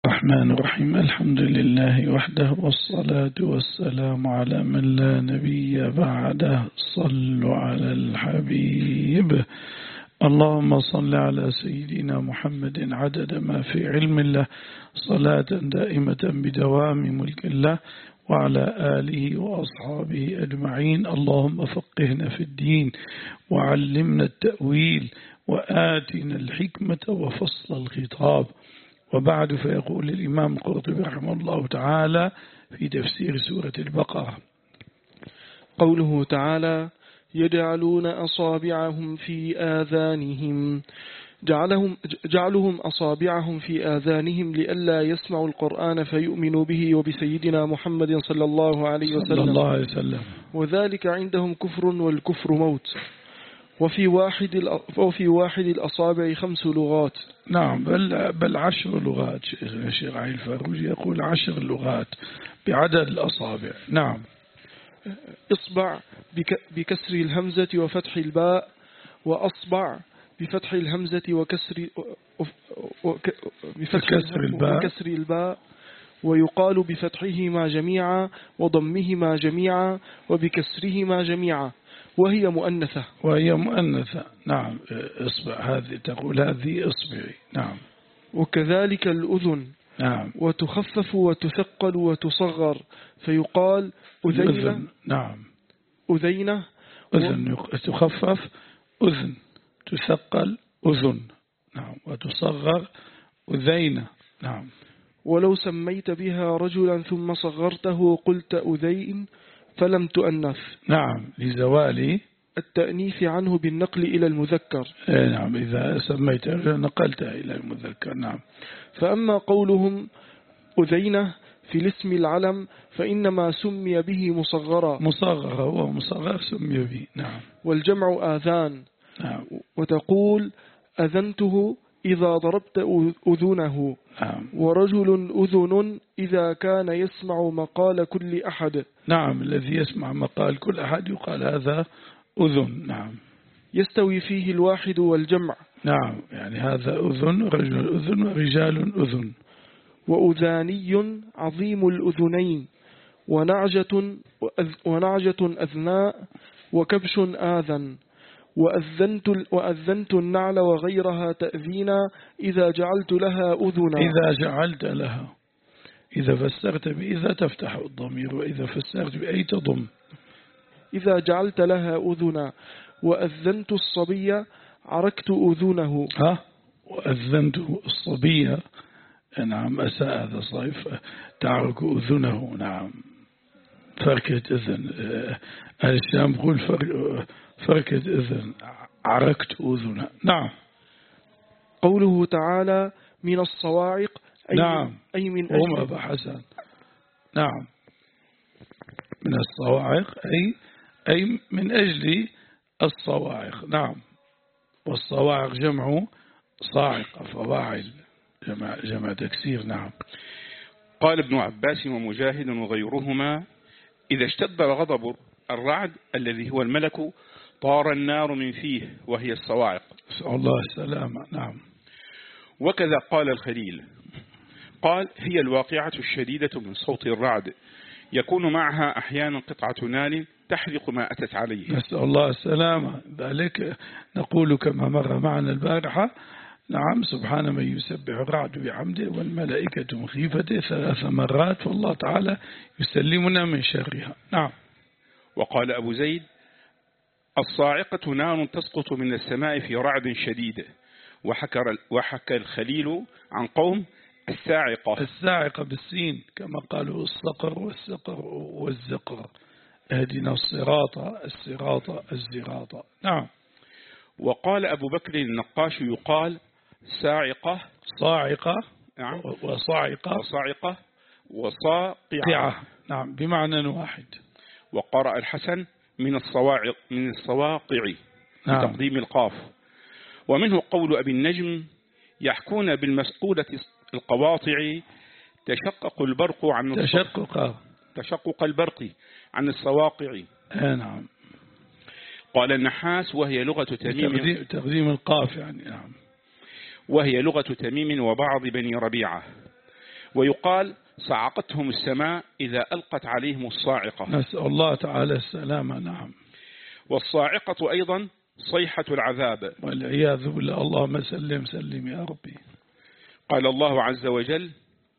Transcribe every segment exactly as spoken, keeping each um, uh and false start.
الرحمن الرحيم. الحمد لله وحده والصلاة والسلام على من لا نبي بعده. صلوا على الحبيب. اللهم صل على سيدنا محمد عدد ما في علم الله، صلاة دائمة بدوام ملك الله، وعلى آله وأصحابه أجمعين. اللهم فقهنا في الدين وعلمنا التأويل وآتنا الحكمة وفصل الخطاب. وبعد، فيقول الإمام القرطبي رحمه الله تعالى في تفسير سورة البقرة: قوله تعالى: يجعلون أصابعهم في آذانهم. جعلهم جعلهم أصابعهم في آذانهم لئلا يسمعوا القرآن فيؤمنوا به وبسيدنا محمد صلى الله عليه وسلم, صلى الله عليه وسلم. وذلك عندهم كفر، والكفر موت. وفي واحد وفي واحد الأصابع خمس لغات. نعم، بل, بل عشر لغات. الشيخ علي الفاروجي يقول عشر لغات بعدد الأصابع. نعم. إصبع بكسر الهمزة وفتح الباء، وأصبع بفتح الهمزة وكسر بفتح الباء وكسر الباء، ويقال بفتحهما جميعا وضمهما جميعا وبكسرهما جميعا، وهي مؤنثة وهي مؤنثة. نعم. إصبع هذه، تقول هذه إصبعي. نعم. وكذلك الأذن. نعم. وتخفف وتثقل وتصغر، فيقال أذينة. نعم. أذينة. أذن و... تخفف أذن، تثقل أذن. نعم. وتصغر أذينة. نعم. ولو سميت بها رجلا ثم صغرته قلت أذين فلم تؤنث. نعم، لزوال التأنيث عنه بالنقل إلى المذكر. نعم، إذا سميت نقلتها إلى المذكر. نعم. فأما قولهم أذينة في الاسم العلم فإنما سمي به مصغرا. مصغر، هو مصغر سمي به. نعم. والجمع آذان. نعم. وتقول أذنته إذا ضربت أذنه. نعم. ورجل أذن إذا كان يسمع مقال كل أحد. نعم، الذي يسمع مقال كل أحد يقال هذا أذن. نعم. يستوي فيه الواحد والجمع. نعم، يعني هذا أذن، رجل أذن ورجال أذن. وأذاني عظيم الأذنين، ونعجة ونعجة أذناء، وكبش آذن. وأذنت, وأذنت النعل وغيرها تأذينا إذا جعلت لها أذنا. إذا جعلت لها، إذا فسرت بإذا تفتح الضمير، وإذا فسرت بأي تضم. إذا جعلت لها أذنا. وأذنت الصبي عركت أذنه. ها، وأذنت الصبي. نعم، أساء هذا صيف تعرك أذنه. نعم، فركة أذن. أهل الشام يقول فركة أذن، عركت أذنه. نعم. قوله تعالى من الصواعق، أي, نعم. أي من أجل أبا حسن. نعم، من الصواعق أي أي من أجل الصواعق. نعم. والصواعق جمع صاعقة، فواعل جمع, جمع تكسير. نعم. قال ابن عباس ومجاهد وغيرهما: إذا اشتد غضب الرعد الذي هو الملك طار النار من فيه، وهي الصواعق. نسأل الله السلامة. نعم. وكذا قال الخليل، قال: هي الواقعة الشديدة من صوت الرعد، يكون معها أحيانا قطعة نار تحرق ما أتت عليه. نسأل الله السلامة. ذلك نقول كما مر معنا البارحة: نعم، سبحان من يسبح الرعد بحمده والملائكة من خيفته ثلاث مرات، والله تعالى يسلمنا من شرها. نعم. وقال أبو زيد: الصاعقة نار تسقط من السماء في رعد شديد. وحكى, وحكى الخليل عن قوم الساعقة. الساعقة بالسين، كما قالوا الصقر والسقر والزقر. اهدنا الصراط الصراط الزراط. نعم. وقال أبو بكر النقاش يقال ساعقة صاعقة. نعم. وصاعقة وصاعقة وصاقعة. نعم، بمعنى واحد. وقرأ الحسن من الصواعق من الصواقع. نعم. بتقديم القاف. ومنه قول أبي النجم: يحكون بالمسقودة القواطع تشقق البرق عن تشقق تشقق البرق عن الصواقع. نعم. قال النحاس: وهي لغة تميم. تقديم القاف يعني. نعم. وهي لغة تميم وبعض بني ربيعة. ويقال صعقتهم السماء إذا ألقت عليهم الصاعقة. نسأل الله تعالى السلامة. نعم. والصاعقة أيضا صيحة العذاب والعياذ بالله. اللهم سلم سلم يا ربي. قال الله عز وجل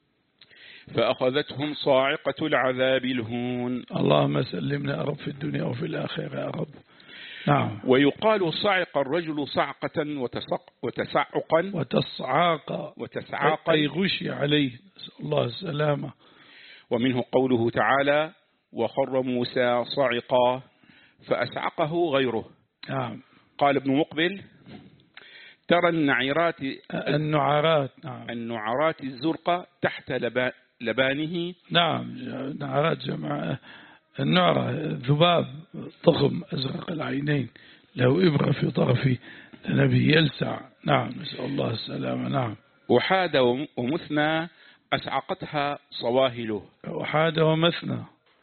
فأخذتهم صاعقة العذاب الهون. اللهم سلمنا يا رب في الدنيا وفي الآخرة يا رب. نعم. ويقال صعق الرجل صعقة وتسق وتسعقا وتصعاق وتسعاقا أي غشي عليه. نسأل الله السلامة. ومنه قوله تعالى وخر موسى صعقا فأسعقه غيره. نعم. قال ابن مقبل ترى النعيرات النعرات. نعم. النعرات الزرقاء تحت لبانه. نعم. نعرات جمع النعرة ذباب ضخم أزرق العينين له إبرة في طرفه النبي يلسع. نعم. نسأل الله السلامة. نعم. وحاد ومثنى أسعقتها صواهله. وحاد ومثنى.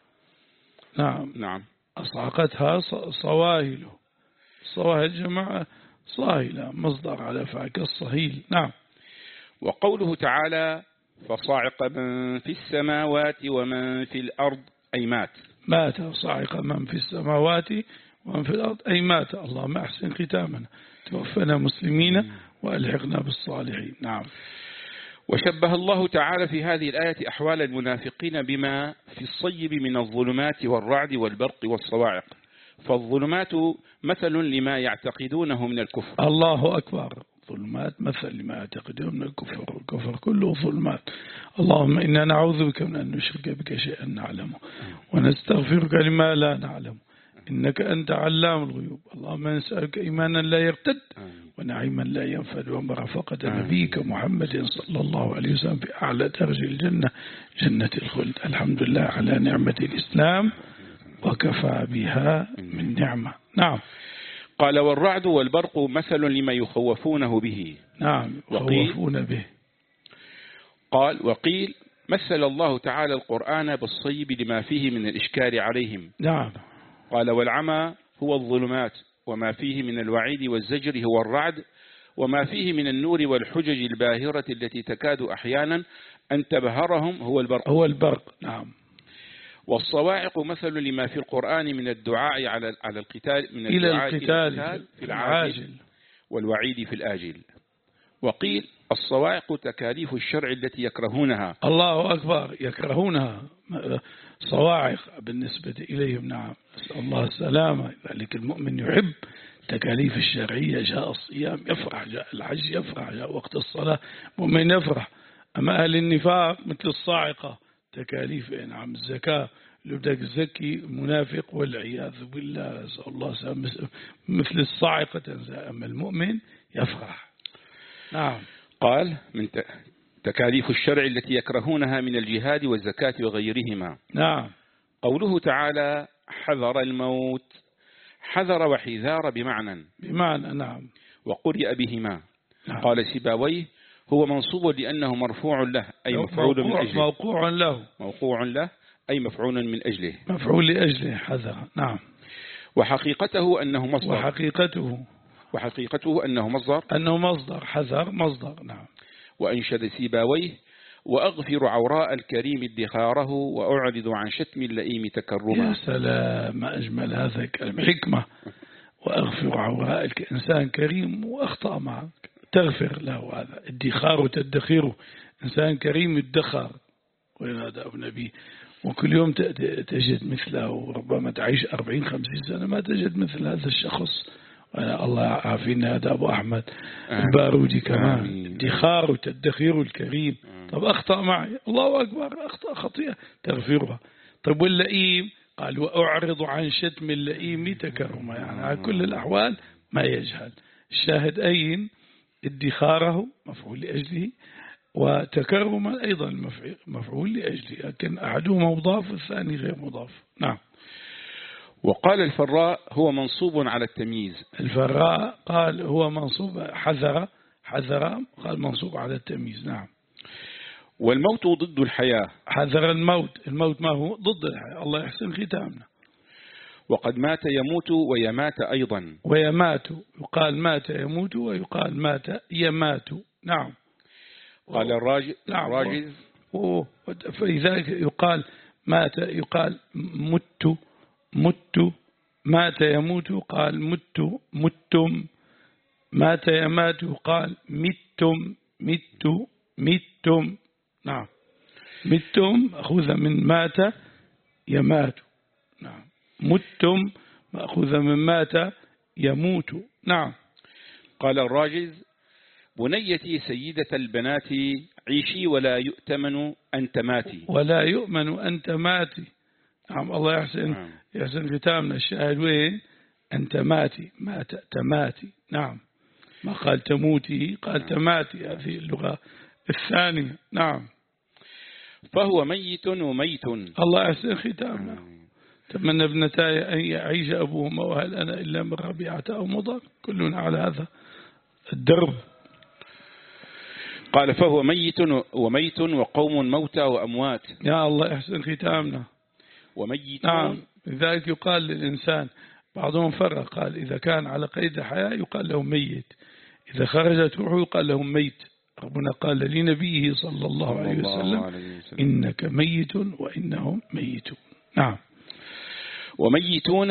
نعم. نعم. أصعقتها صواهله. صواهل جمع صاهلة مصدر على فعك الصهيل. نعم. وقوله تعالى فصاعق من في السماوات ومن في الأرض أي مات. مات. صاعق من في السماوات ومن في الأرض أي مات. اللهم أحسن ختامنا توفنا مسلمين وألحقنا بالصالحين. نعم. وشبه الله تعالى في هذه الآية أحوال المنافقين بما في الصيب من الظلمات والرعد والبرق والصواعق. فالظلمات مثل لما يعتقدونه من الكفر. الله أكبر. ظلمات مثل لما يعتقدون من الكفر. الكفر كله ظلمات. اللهم إنا نعوذ بك من أن نشرك بك شيئا نعلمه ونستغفرك لما لا نعلم إنك أنت علام الغيوب. اللهم نسألك إيمانا لا يرتد ونعيما لا ينفد ومرافقة نبيك محمد صلى الله عليه وسلم في أعلى درج الجنة جنة الخلد. الحمد لله على نعمة الإسلام وكفى بها من نعمة. نعم. قال والرعد والبرق مثل لما يخوفونه به. نعم. يخوفون به. قال وقيل مثل الله تعالى القرآن بالصيب لما فيه من الإشكال عليهم. نعم. قال والعمى هو الظلمات وما فيه من الوعيد والزجر هو الرعد وما فيه من النور والحجج الباهرة التي تكاد أحيانا أن تبهرهم هو البرق. هو البرق. نعم. والصواعق مثل لما في القرآن من الدعاء على على القتال من إلى الدعاء القتال إلى في العاجل والوعيد في الآجل. وقيل الصواعق تكاليف الشرع التي يكرهونها. الله أكبر. يكرهونها صواعق بالنسبة إليهم. نعم. نسأل الله السلامة. ذلك المؤمن يحب تكاليف الشرعية. جاء الصيام يفرح، جاء الحج يفرح، جاء وقت الصلاة مؤمن يفرح. أما أهل النفاق مثل الصاعقة تكاليف. نعم. الزكاة اللي بدك تزكي منافق والعياذ بالله. نسأل الله السلامة. مثل الصاعقة تنزل. أما المؤمن يفرح. نعم. قال من تكاليف الشرع التي يكرهونها من الجهاد والزكاة وغيرهما. نعم. قوله تعالى حذر الموت. حذر وحذار بمعنى بمعنى. نعم. وقرئ بهما. نعم. قال سيباويه هو منصوب لأنه مرفوع له أي مفعول من أجله. موقوع له. موقوع له أي مفعول من أجله. مفعول لأجله. حذر. نعم. وحقيقته أنه مصدر. وحقيقته وحقيقته أنه مصدر. أنه مصدر. حذر مصدر. نعم. وأنشد سيباويه وأغفر عوراء الكريم ادخاره وأعرض عن شتم اللئيم تكرما. يا سلام ما أجمل هذا الكلام. حكمة. وأغفر عوراء إنسان كريم وأخطأ معك تغفر له. هذا ادخار وتدخيره. إنسان كريم يدخر وينادى النبي وكل يوم تجد مثله. ربما تعيش أربعين خمسين سنة ما تجد مثل هذا الشخص. الله عافينا. هذا أبو أحمد البارودي كمان ادخار وتدخير الكريم. طب أخطأ معي الله أكبر أخطأ خطيئة تغفرها. طب واللئيم قال وأعرض عن شتم اللئيم تكرما. يعني على كل الأحوال ما يجهل. الشاهد أين ادخاره مفعول لأجله وتكرما أيضا مفعول لأجله لكن أحدهما مضاف والثاني غير مضاف. نعم. وقال الفراء هو منصوب على التمييز. الفراء قال هو منصوب حذر حذر قال منصوب على التمييز. نعم. والموت ضد الحياة. حذر الموت. الموت ما هو ضد الحياة. الله يحسن ختامنا. وقد مات يموت ويمات أيضا. ويمات. يقال مات يموت ويقال مات يمات. نعم. قال الراجز. نعم. الراجز فلذلك يقال مات يقال مت مت مات يموت قال مت متم مات يمات قال متم مت متم. نعم متم مأخوذة من مات يمات. نعم متم مأخوذة من مات يموت. نعم. قال الراجز: بنيتي سيدة البنات عيشي ولا يؤتمن أن تماتي. ولا يؤمن أن تماتي. نعم الله يحسن نعم. يحسن ختامنا. الشاهد وين؟ أن تماتي مات تماتي. نعم ما قال تموتي قال نعم. تماتي. هذه اللغة الثانية. نعم. فهو ميت وميت. الله يحسن ختامنا. تمنى ابنتاي أن يعيش أبوهما وهل أنا إلا من ربيعة أو مضر، كلنا على هذا الدرب. قال: فهو ميت وميت وقوم موتى وأموات. يا الله يحسن ختامنا. وميت. نعم لذلك يقال للإنسان، بعضهم فرق قال إذا كان على قيد الحياة يقال له ميت، إذا خرجت روحه يقال له ميت. ربنا قال لنبيه صلى الله عليه وسلم: إنك ميت وإنهم ميتون. نعم. وميتون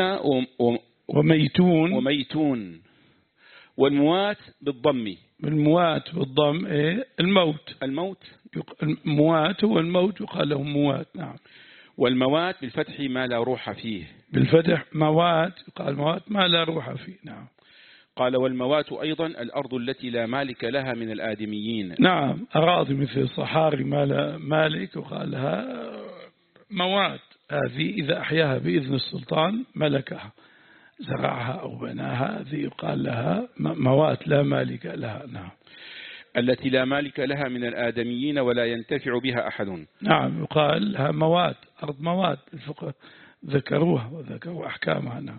وميتون وميتون والموات بالضم. الموات بالضم إيه؟ الموت. الموت الموات هو الموت يقال له موات. نعم. والموات بالفتح ما لا روح فيه. بالفتح موات يقال موات ما لا روح فيه. نعم. قال: والموات أيضا الأرض التي لا مالك لها من الآدميين. نعم أراضي مثل الصحاري ما لا مالك وقال لها موات. هذه إذا أحياها بإذن السلطان ملكها، زرعها أو بناها، هذه يقال لها موات لا مالك لها. نعم. التي لا مالك لها من الآدميين ولا ينتفع بها أحد. نعم يقال لها موات، أرض موات. الفقه ذكروها وذكروا أحكامها. نعم.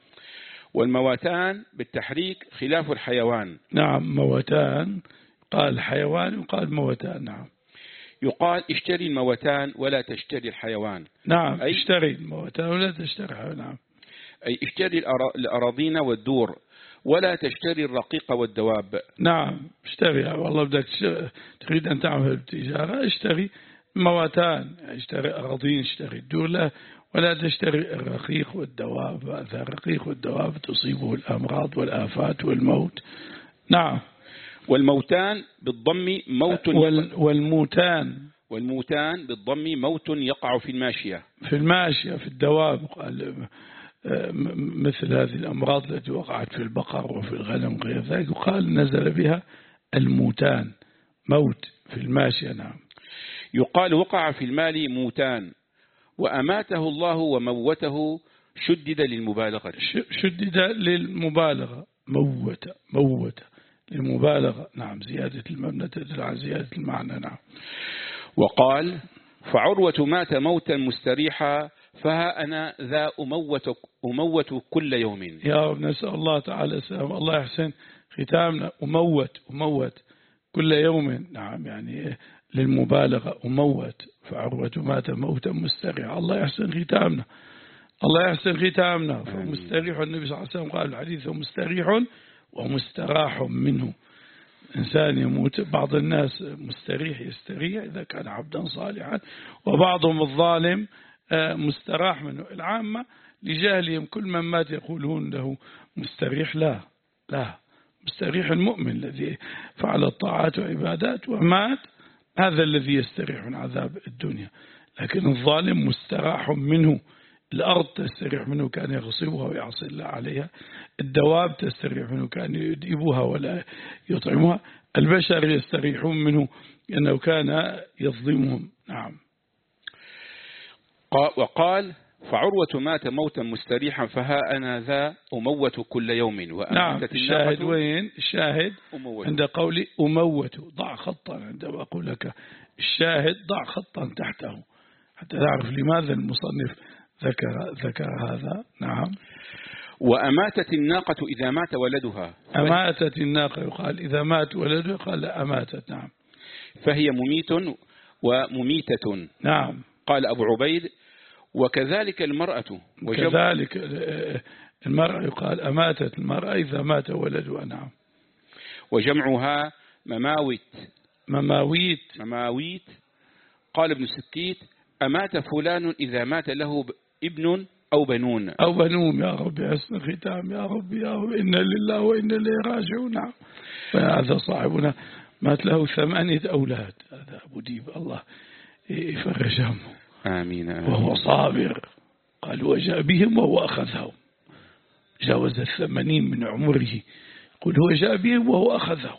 والمواتان بالتحريك خلاف الحيوان. نعم موتان قال حيوان وقال موتان. نعم. يقال اشتري الموتان ولا تشتري الحيوان. نعم أي اشتري الموتان ولا تشتري الحيوان. نعم. أي اشتري الأراضين والدور ولا تشتري الرقيق والدواب. نعم اشتري. والله بدك تريد أن تعمل التجارة اشتري موتان، اشتري أراضين اشتري الدور لا ولا تشتري الرقيق والدواب. هذا الرقيق والدواب تصيبه الأمراض والآفات والموت. نعم. والموتان بالضم موت. وال والموتان والموتان بالضم موت يقع في الماشية. في الماشية في الدواب. قال مثل هذه الأمراض التي وقعت في البقر وفي الغنم غير ذلك قال نزل بها الموتان موت في الماشية. نعم. يقال وقع في المال موتان وأماته الله وموته شدد للمبالغة. شدد للمبالغة. موت موت للمبالغة. نعم. زيادة المبنى تدل على زيادة المعنى. نعم. وقال: فعروة مات موتا مستريحا فها أنا ذا أموت, أموت كل يوم. يا رب نسأل الله تعالى السلام. الله يحسن ختامنا. أموت أموت كل يوم. نعم يعني للمبالغة أموت. فعروة مات موتا مستريحا. الله يحسن ختامنا. الله يحسن ختامنا. فمستريح النبي صلى الله عليه وسلم قال الحديث مستريح ومستراح منه. إنسان يموت. بعض الناس مستريح يستريح إذا كان عبدا صالحا، وبعضهم الظالم مستراح منه. العامة لجهلهم كل من مات يقولون له مستريح. لا لا مستريح المؤمن الذي فعل الطاعات وعبادات ومات، هذا الذي يستريح من عذاب الدنيا. لكن الظالم مستراح منه. الأرض تستريح منه كان يغصبها ويعصي الله عليها، الدواب تستريح منه كان يدئبها ولا يطعمها، البشر يستريحون منه لأنه كان يظلمهم. نعم. وقال: فعروة مات موتا مستريحا فها أنا ذا أموت كل يوم. نعم. الشاهد وين؟ الشاهد أموت. عند قولي أموت ضع خطا. عندما أقول لك الشاهد ضع خطا تحته حتى تعرف لماذا المصنف ذكر ذكر هذا. نعم. وأماتت الناقة إذا مات ولدها. أماتت الناقة يقال إذا مات ولدها قال أماتت. نعم. فهي مميت ومميتة. نعم. قال أبو عبيد: وكذلك المرأة. وكذلك المرأة يقال أماتت المرأة إذا مات ولدها. نعم. وجمعها مماويت. مماويت. مماويت قال ابن السكيت: أمات فلان إذا مات له ابن أو بنون أو بنون. يا رب حسن ختام، يا رب يا رب، إنا لله وإنا إليه راجعون. نعم. فهذا صاحبنا مات له ثمانية أولاد، هذا أبو ديب، الله يفرج همه. آمين, آمين. وهو صابر، قال وجاء بهم وهو أخذهم، جاوز الثمانين من عمره، قل هو جاء بهم وهو أخذهم،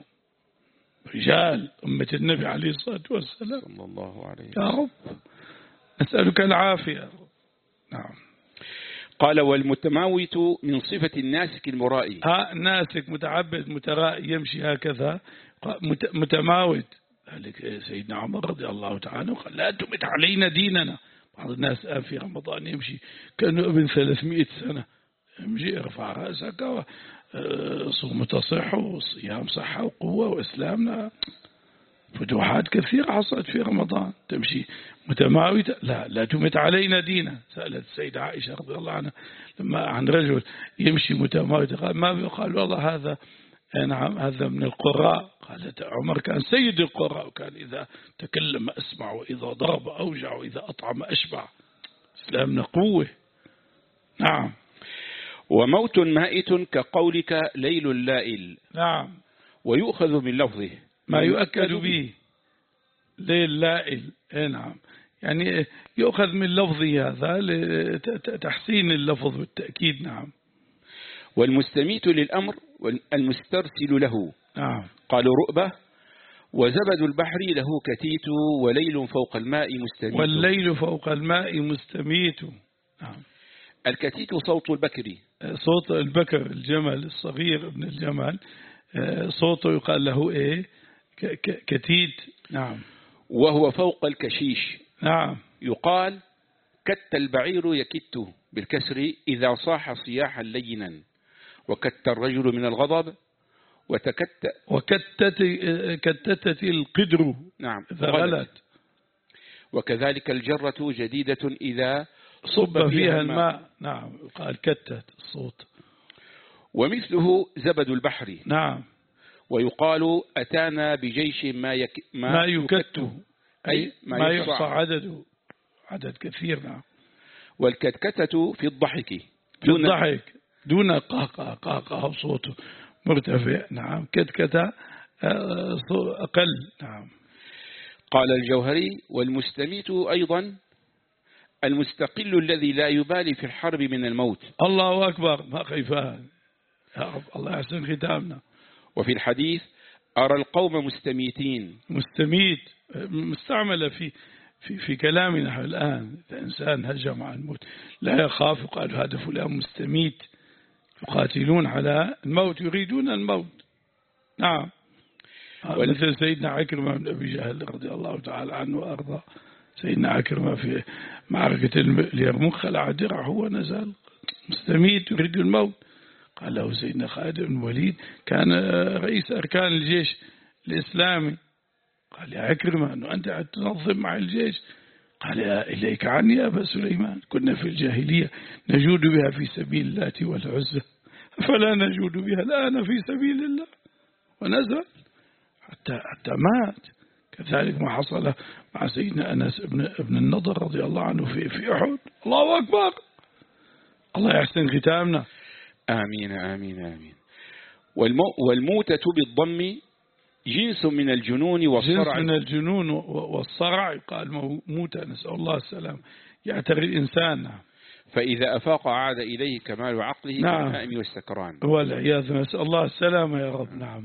رجال أمة النبي عليه الصلاة والسلام صلى الله عليه وسلم. يا رب نسألك العافية يا رب. نعم. قال: والمتماوت من صفة الناسك المرائي. ها ناسك متعبد مترائي يمشي هكذا متماوت. ذلك سيدنا عمر رضي الله تعالى عنه قال: لا تمت علينا ديننا. بعض الناس آن في رمضان يمشي كأنه ابن ثلاثمائة سنة، يمشي ارفع رأسك، صوم تصح وصيام صحة وقوة وإسلامنا. فتوحات كثيرة حصلت في رمضان، تمشي متماوتة. لا لا تمت علينا دينا. سألت السيدة عائشة رضي الله عنها لما عن رجل يمشي متماوتة، قال ما قال والله هذا نعم هذا من القراء. قالت عمر كان سيد القراء، وكان إذا تكلم أسمع، وإذا ضرب أوجع، وإذا أطعم أشبع. إسلامنا قوة. نعم. وموت مائت كقولك ليل لائل. نعم. ويؤخذ من لفظه ما يؤكد به ليل لائل. نعم، يعني يؤخذ من لفظه هذا لتحسين اللفظ والتأكيد. نعم. والمستميت للأمر والمسترسل له. نعم. قالوا رؤبة. وزبد البحر له كتيت، وليل فوق الماء مستميت. والليل فوق الماء مستميت. نعم. الكتيت صوت البكر، صوت البكر الجمل الصغير ابن الجمل، صوته يقال له ايه كتيت. نعم. وهو فوق الكشيش. نعم. يقال كت البعير يكت بالكسر إذا صاح صياحا لينا، وكت الرجل من الغضب، وتكت وكتت كتتت القدر. نعم إذا غلت. وكذلك الجرة جديدة إذا صب فيها الماء. نعم. قال كتت الصوت. ومثله زبد البحر. نعم. ويقال أتانا بجيش ما, يك ما, ما يكت، أي ما, ما يحصى عدده، عدد كثير. نعم. والكتكتة في الضحك، في الضحك دون قاقة، قاقة صوته مرتفع. نعم. كتكتة أقل. نعم. قال الجوهري: والمستميت أيضا المستقل الذي لا يبالي في الحرب من الموت. الله أكبر، ما خيفان يا رب، الله يحسن ختامنا. وفي الحديث: أرى القوم مستميتين. مستميت مستعملة في في في كلامنا الآن. الإنسان هجم عن الموت لا يخاف، قال هذا فلان مستميت، يقاتلون على الموت، يريدون الموت. نعم. مثل سيدنا عكرمة بن أبي جهل رضي الله تعالى عنه وأرضاه. سيدنا عكرمة في معركة اليرموك خلع درعه ونزل مستميت يريد الموت. قال له سيدنا خالد بن الوليد كان رئيس أركان الجيش الإسلامي، قال يا عكرمة أنه أنت تنظم مع الجيش. قال يا إليك عني يا أبا سليمان، كنا في الجاهلية نجود بها في سبيل الله والعزة، فلا نجود بها الآن في سبيل الله. ونزل حتى حتى مات. كذلك ما حصل مع سيدنا أنس ابن ابن النضر رضي الله عنه في في أحد. الله أكبر، الله يحسن ختامنا. آمين آمين آمين. والمو والموتة بالضم جنس من الجنون والصرع. جنس من الجنون والصرع. قال موتة، نسأل الله السلام، يعتري الإنسان. فإذا أفاق عاد إليه كمال عقله كالنائم والسكران. والعياذ، نسأل الله السلامة يا رب. نعم.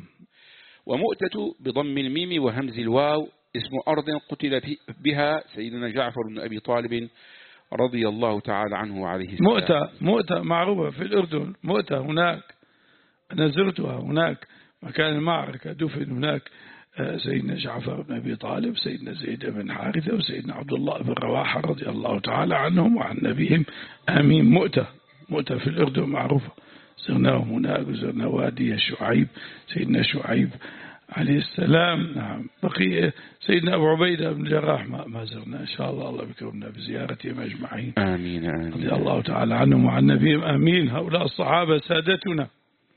ومؤتة بضم الميم وهمز الواو اسم أرض قتل بها سيدنا جعفر بن أبي طالب رضي الله تعالى عنه وعليه السلام. مؤتة مؤتة معروفة في الأردن. مؤتة هناك أنا زرتها، هناك مكان المعركة دفن هناك سيدنا جعفر بن أبي طالب، سيدنا زيد بن حارثة، وسيدنا عبد الله بن رواحة رضي الله تعالى عنهم وعن نبيهم. آمين. مؤتة مؤتة في الأردن معروفة، زرناهم هناك، وزرنا وادي الشعيب سيدنا شعيب عليه السلام. نعم. بقي سيدنا أبو عبيدة بن الجراح ما, ما زرنا، إن شاء الله الله بكرمنا بزيارتهم أجمعين. آمين آمين. رضي الله تعالى عنهم وعن نبيهم. آمين. هؤلاء الصحابة سادتنا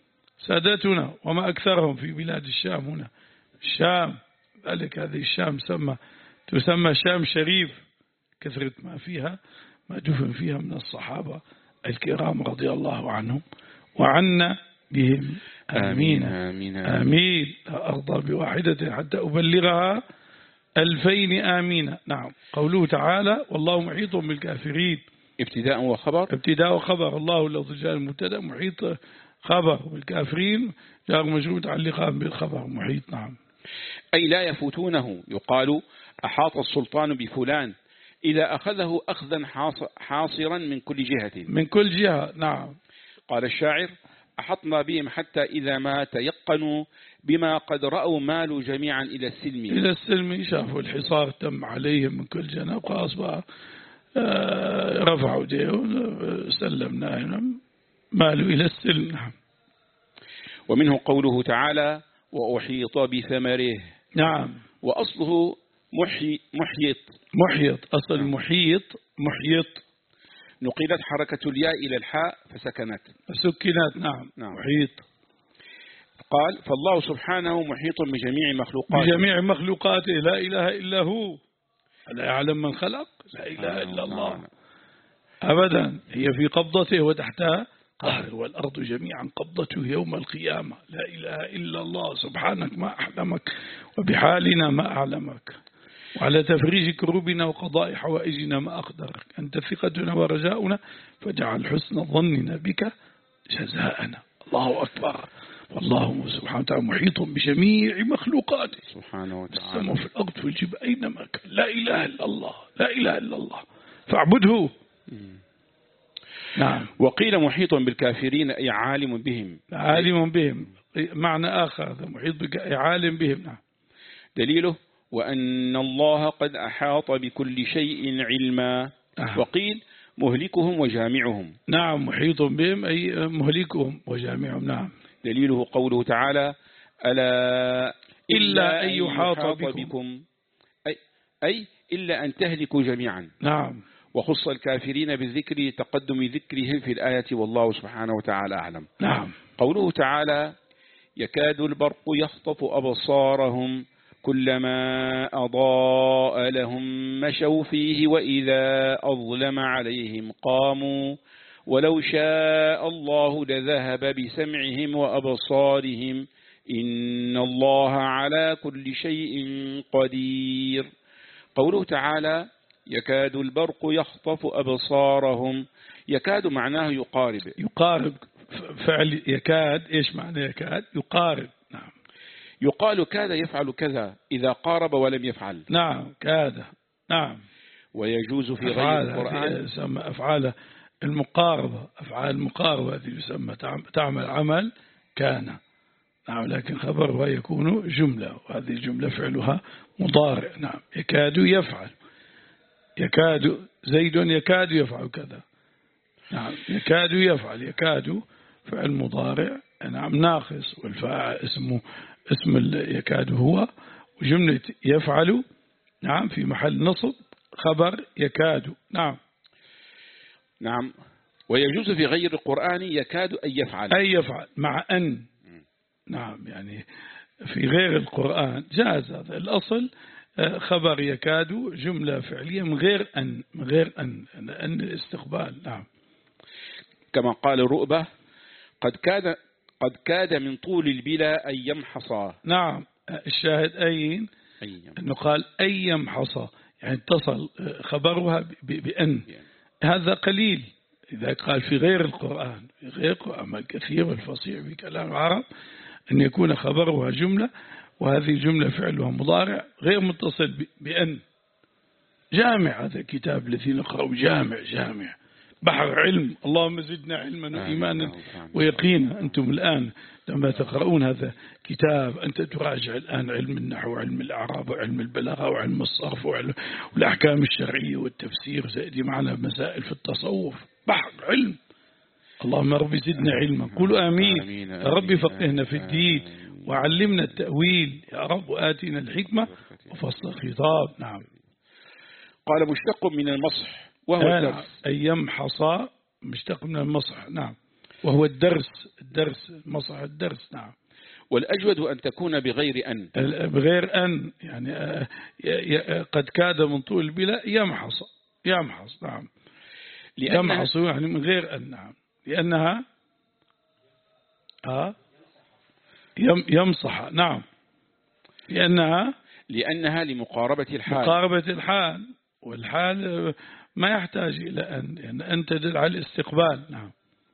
سادتنا وما أكثرهم في بلاد الشام. هنا الشام، ذلك هذه الشام سمى تسمى شام شريف كثرة ما فيها، ما دفن فيها من الصحابة الكرام رضي الله عنهم وعنا بهم. آمين آمين, آمين. لا أرضى بواحدة حتى أبلغها ألفين آمين. نعم. قوله تعالى والله محيط بالكافرين، ابتداء وخبر. ابتداء وخبر. الله لفظ جاء المبتدا، محيط خبر، بالكافرين جاء مجرور متعلقا بالخبر محيط. نعم. أي لا يفوتونه. يقال أحاط السلطان بفلان إذا أخذه أخذا حاصرا من كل جهة. من كل جهة. نعم. قال الشاعر أحطنا بهم حتى إذا ما تيقنوا بما قد رأوا مالوا جميعا إلى السلم. إلى السلم، شافوا الحصار تم عليهم من كل جانب، خلاص بقى رفعوا ديهم سلمنا مالوا إلى السلم. نعم. ومنه قوله تعالى وأحيط بثمره. نعم. وأصله محي محيط. محيط. أصل محيط محيط. نقلت حركة الياء إلى الحاء فسكنت سكنت. نعم. نعم. محيط. قال فالله سبحانه محيط بجميع مخلوقاته. بجميع مخلوقاته لا إله إلا هو. لا يعلم من خلق. لا إله إلا الله. نعم. أبدا. هي في قبضته وتحتها قهر، والأرض جميعا قبضته يوم القيامة. لا إله إلا الله. سبحانك ما أحلمك، وبحالنا ما أعلمك، وعلى تفريج كروبنا وقضاء حوائجنا ما أقدرك. أنت ثقتنا ورجاؤنا، فاجعل حسن ظننا بك جزاءنا. الله أكبر. والله سبحانه وتعالى محيط بجميع مخلوقاته سبحانه وتعالى، السماء في الأرض في الجبال أينما كان. لا إله إلا الله. لا إله إلا الله. فاعبده. نعم. وقيل محيط بالكافرين أي عالم بهم. عالم بهم معنى آخر، محيط بك أي عالم بهم. نعم. دليله وأن الله قد أحاط بكل شيء علما. أه. وقيل مهلكهم وجامعهم. نعم. محيط بهم أي مهلكهم وجامعهم. نعم. دليله قوله تعالى ألا إلا أن يحاط بكم, بكم. أي, أي إلا أن تهلكوا جميعا. نعم. وخص الكافرين بالذكر لتقدم ذكرهم في الآية والله سبحانه وتعالى أعلم. نعم. قوله تعالى يكاد البرق يخطف أبصارهم كلما أضاء لهم مشوا فيه وإذا أظلم عليهم قاموا ولو شاء الله لذهب بسمعهم وأبصارهم إن الله على كل شيء قدير. قوله تعالى يكاد البرق يخطف أبصارهم، يكاد معناه يقارب. يقارب فعل يكاد. إيش معنى يكاد؟ يقارب. نعم. يقال كاد يفعل كذا إذا قارب ولم يفعل. نعم. كاد. نعم. ويجوز في غير القرآن يسمى أفعال المقاربة. أفعال المقاربة هذه يسمى تعمل عمل كان. نعم. لكن خبرها يكون جملة، وهذه الجملة فعلها مضارع. نعم. يكاد يفعل. يكاد زيد يكاد يفعل كذا. نعم. يكاد يفعل. يكاد فعل مضارع. نعم. ناقص، والفاعل اسمه اسم يكاد هو، وجملة يفعل نعم في محل نصب خبر يكاد. نعم. نعم. ويجوز في غير القرآن يكاد أن يفعل. أن يفعل مع أن. نعم. يعني في غير القرآن جاز هذا. الأصل خبر يكاد جملة فعلية من غير أن، من غير أن أن الاستقبال. نعم. كما قال رؤبة قد كاد قد كاد من طول البلا أن يمحصا. نعم. الشاهد أين أنه قال أن يمحصا، يعني اتصل خبرها بأن. هذا قليل إذا قال في غير القرآن. في غير القرآن كثير الفصيح بكلام العرب أن يكون خبرها جملة، وهذه الجملة فعلها مضارع غير متصل بأن. جامع هذا الكتاب الذي نقرأه جامع جامع بحر علم. اللهم زدنا علما وإيمانا ويقينا. أنتم الآن لما تقرؤون هذا كتاب أنت تراجع الآن علم النحو وعلم الأعراب وعلم البلاغة وعلم الصرف وعلم والأحكام الشرعية والتفسير، زائد معنا مسائل في التصوف. بحر علم. اللهم رب زدنا علما. قولوا آمين. آمين. يا رب فقهنا في الدين وعلمنا التأويل يا رب، وآتنا الحكمة وفصل الخطاب. نعم. قال مشتق من المصح وهو الدرس. أن يمحص مشتق من المصح. نعم. وهو الدرس. الدرس مصح الدرس. نعم. والأجود أن تكون بغير أن. بغير أن يعني قد كاد من طول البلا يمحص يمحص نعم يمحص يعني من غير أن نعم لأنها آه يمصح نعم لأنها لأنها لمقاربة الحال مقاربة الحال والحال ما يحتاج إلى أن لأن أن تدل على الاستقبال نعم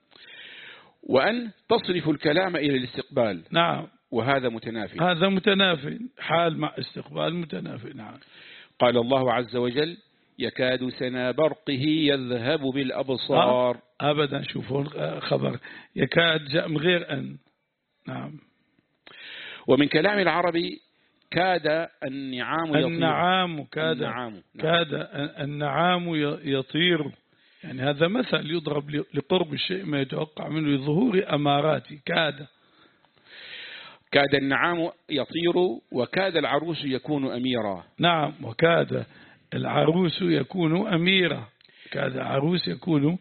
وأن تصرف الكلام إلى الاستقبال نعم وهذا متنافي هذا متنافي حال مع استقبال متنافي نعم. قال الله عز وجل يكاد سنا برقه يذهب بالأبصار آه أبدا شوفون خبر يكاد جاء من غير أن نعم. ومن كلام العربي كاد النعام يطير النعام كاد النعام. كاد النعام يطير يعني هذا مثل يضرب لقرب الشيء ما يتوقع منه لظهور أماراته كاد كاد النعام يطير وكاد العروس يكون أميرا نعم وكاد العروس يكون أميرا كاد العروس يكون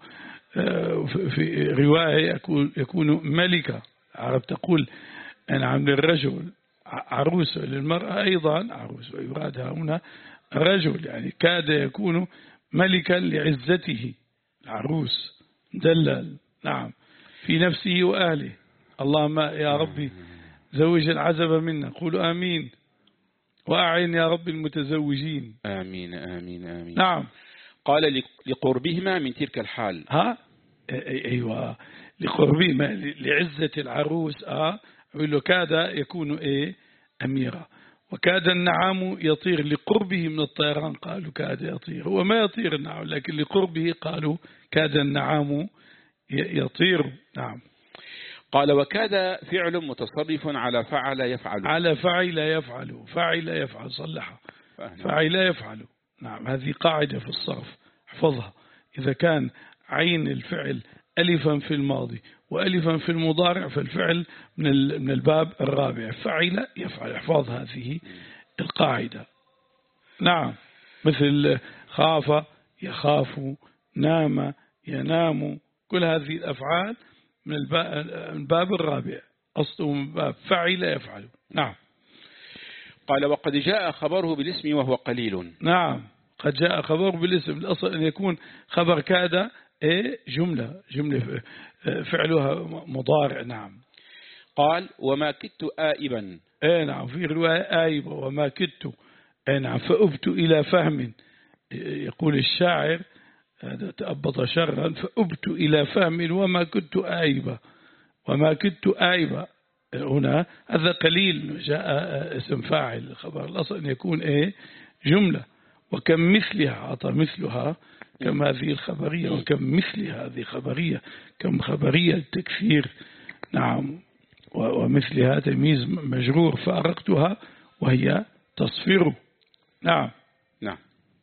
في رواية يكون, يكون ملكة العرب تقول نعم للرجل عروس للمرأة أيضا عروس ويراد هنا رجل يعني كاد يكون ملكا لعزته العروس دلل نعم في نفسه وأهله اللهم يا ربي زوج العزب منا قولوا آمين وأعين يا رب المتزوجين آمين آمين آمين نعم. قال لقربهما من تلك الحال ها أيوة لقربهما لعزة العروس آه له كاد يكون إيه أميرة وكاد النعام يطير لقربه من الطيران قالوا كاد يطير هو ما يطير النعام لكن لقربه قالوا كاد النعام يطير نعم. قال وكاد فعل متصرف على فعل يفعل على فعل يفعل فعل يفعل صلحها فعل يفعل نعم هذه قاعدة في الصرف احفظها إذا كان عين الفعل ألفا في الماضي وألفا في المضارع فالفعل من من الباب الرابع فعل يفعل احفظ هذه القاعدة نعم مثل خاف يخاف نام ينام كل هذه الأفعال من الباب الرابع أصله من باب فعل يفعل نعم. قال وقد جاء خبره بالاسم وهو قليل نعم قد جاء خبره بالاسم الأصل أن يكون خبر كاد إيه جملة جملة فعلها مضارع نعم. قال وما كدت آئبا إيه نعم في رواية آئبة وما كدت إيه نعم فأبت إلى فهم يقول الشاعر هذا تأبط شرا فأبت إلى فهم وما كنت آئبة وما كنت آئبة هنا هذا قليل جاء اسم فاعل الخبر الأصل أن يكون إيه جملة وكم مثلها عطى مثلها كم هذه الخبرية وكم مثلها هذه خبرية كم خبرية التكثير نعم ومثلها تمييز مجرور فأرقتها وهي تصفير نعم نعم.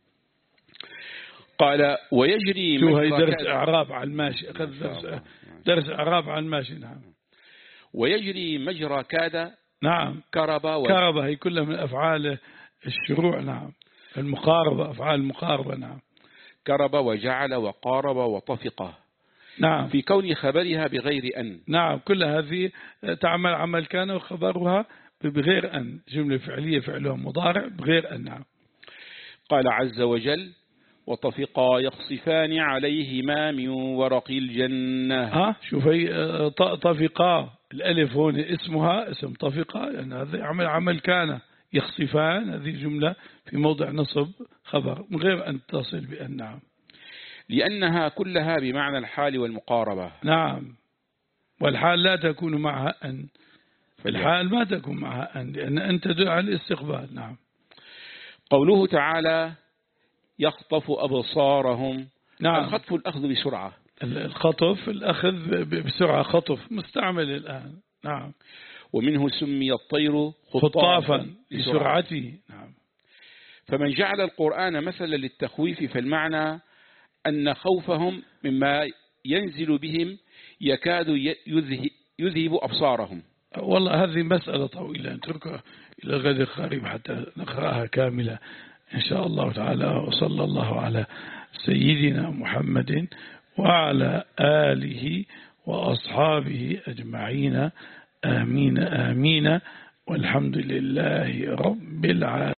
قال ويجري مجرى درس إعراب عن الماشي أخذ درس, درس إعراب عن الماشي نعم. ويجري مجرى كاد نعم كربة و... كربة هي كلها من أفعال الشروع نعم المقاربة أفعال المقاربة نعم كرب وجعل وقارب وطفقه نعم في كون خبرها بغير أن نعم كل هذه تعمل عمل كان وخبرها بغير أن جملة فعلية فعلها مضارع بغير أن نعم. قال عز وجل وطفقا يخصفان عليهما من ورق الجنة ها شوف هي طفقا الألف هون اسمها اسم طفقا لأن هذا عمل عمل كان يخصفان هذه جملة في موضع نصب خبر من غير أن تصل بأن نعم لأنها كلها بمعنى الحال والمقاربة نعم والحال لا تكون معها أن الحال ما تكون معها أن لأن أن تدل على الاستقبال نعم. قوله تعالى يخطف أبصارهم نعم الخطف الأخذ بسرعة الخطف الأخذ بسرعة خطف مستعمل الآن نعم. ومنه سمي الطير خطافا لسرعته نعم. فمن جعل القرآن مثلا للتخويف فالمعنى أن خوفهم مما ينزل بهم يكاد يذهب أبصارهم. والله هذه مسألة طويلة نتركها إلى غد القريب حتى نقرأها كاملة إن شاء الله تعالى. وصلى الله على سيدنا محمد وعلى آله وأصحابه أجمعين آمين آمين، والحمد لله رب العالمين.